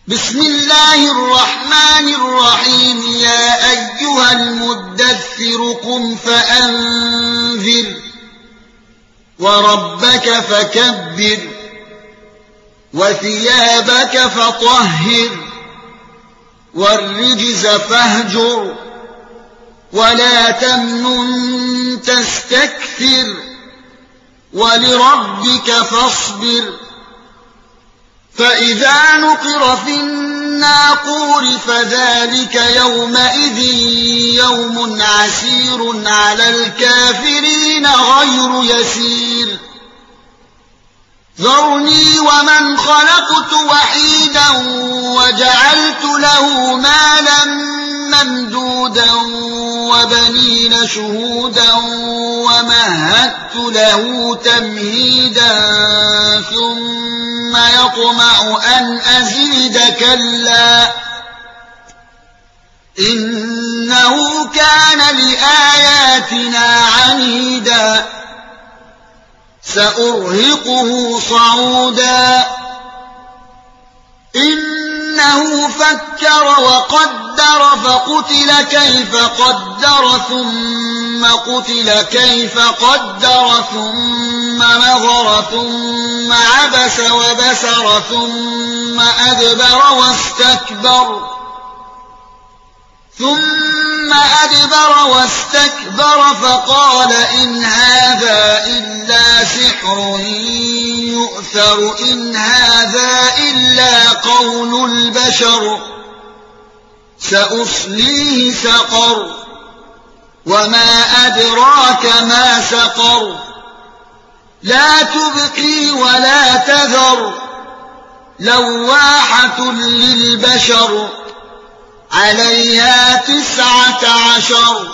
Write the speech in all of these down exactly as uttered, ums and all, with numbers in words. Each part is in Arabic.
بسم الله الرحمن الرحيم يا أيها المدثر قم فأنذر وربك فكبر وثيابك فطهر والرجز فاهجر ولا تمنن تستكثر ولربك فاصبر فإذا نقر في الناقور فذلك يومئذ يوم عسير على الكافرين غير يسير ذرني ومن خلقت وحيدا وجعلت له مالا ممدودا وبنين شهودا ومهدت له تمهيدا ثم يطمع أن أزيد كلا إنه كان لآياتنا عنيدا سأرهقه صعودا إنه فكر وقدر فقتل كيف قدر ثم قتل كيف قدر ثم نظر ثم عبس وبسر ثم أدبر واستكبر ثم أدبر واستكبر فقال إن هذا إلا سحر يؤثر إن هذا إلا قول البشر سأصليه سقر وما أدراك ما سقر لا تبقي ولا تذر لواحة للبشر عليها تسعة عشر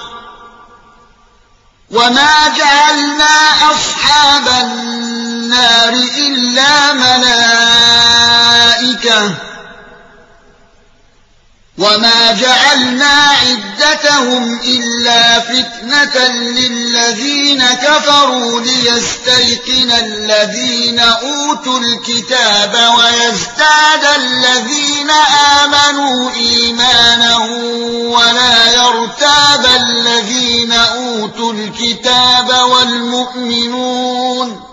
وما جعلنا أصحاب النار إلا ملائكة وما جعلنا عدتهم إلا فتنة للذين كفروا ليستيقن الذين أوتوا الكتاب ويزداد الذين آمنوا إيمانا ولا يرتاب الذين أوتوا الكتاب والمؤمنون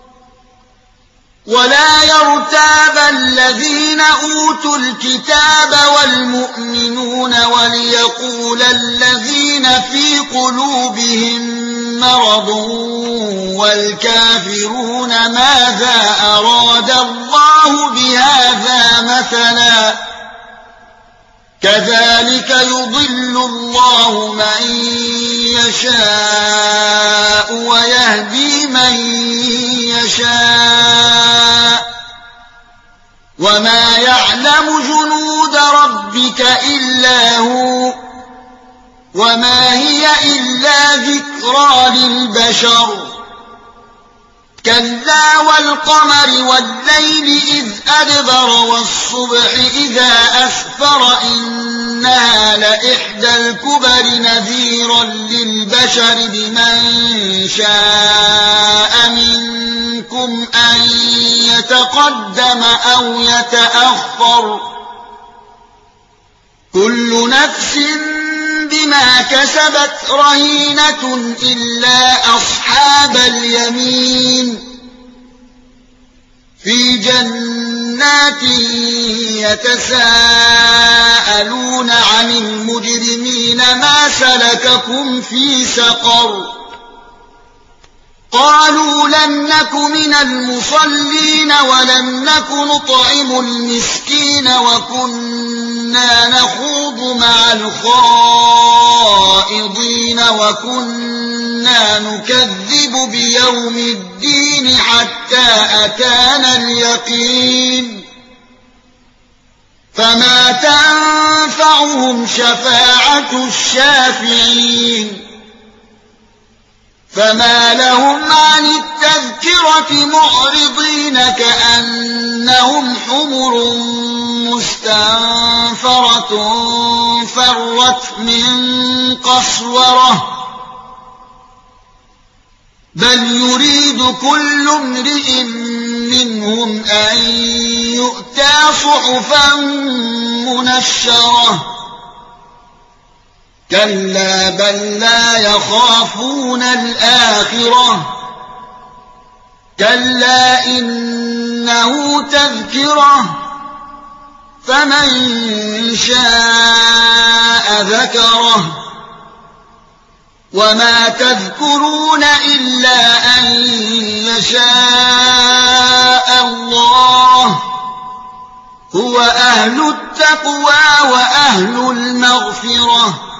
ولا يرتاب الذين أوتوا الكتاب والمؤمنون وليقول الذين في قلوبهم مرض والكافرون ماذا أراد الله بهذا مثلا كذلك يضل الله من يشاء ويهدي من يشاء وما يعلم جنود ربك إلا هو وما هي إلا ذكرى للبشر كلا والقمر والليل إذ أدبر والصبح إذا أسفر إنها لإحدى الكبر نذيرا للبشر لمن شاء منكم أن يتقدم أو يتأخر كل نفس بما كسبت رهينة إلا أصحاب اليمين في جنات يتساءلون عن المجرمين ما سلككم في سقر قالوا لم نك من المصلين ولم نك نطعم المسكين وكنا نخوض مع الخائضين وكنا نكذب بيوم الدين حتى أتانا اليقين فما تنفعهم شفاعة الشافعين فما لهم عن التذكرة معرضين كأنهم حمر مستنفرة فرت من قسورة بل يريد كل امرئ منهم أن يؤتى صحفا منشرة كلا بل لا يخافون الآخرة كلا إنه تذكرة فمن شاء ذكره وما تذكرون إلا أن يشاء الله هو أهل التقوى وأهل المغفرة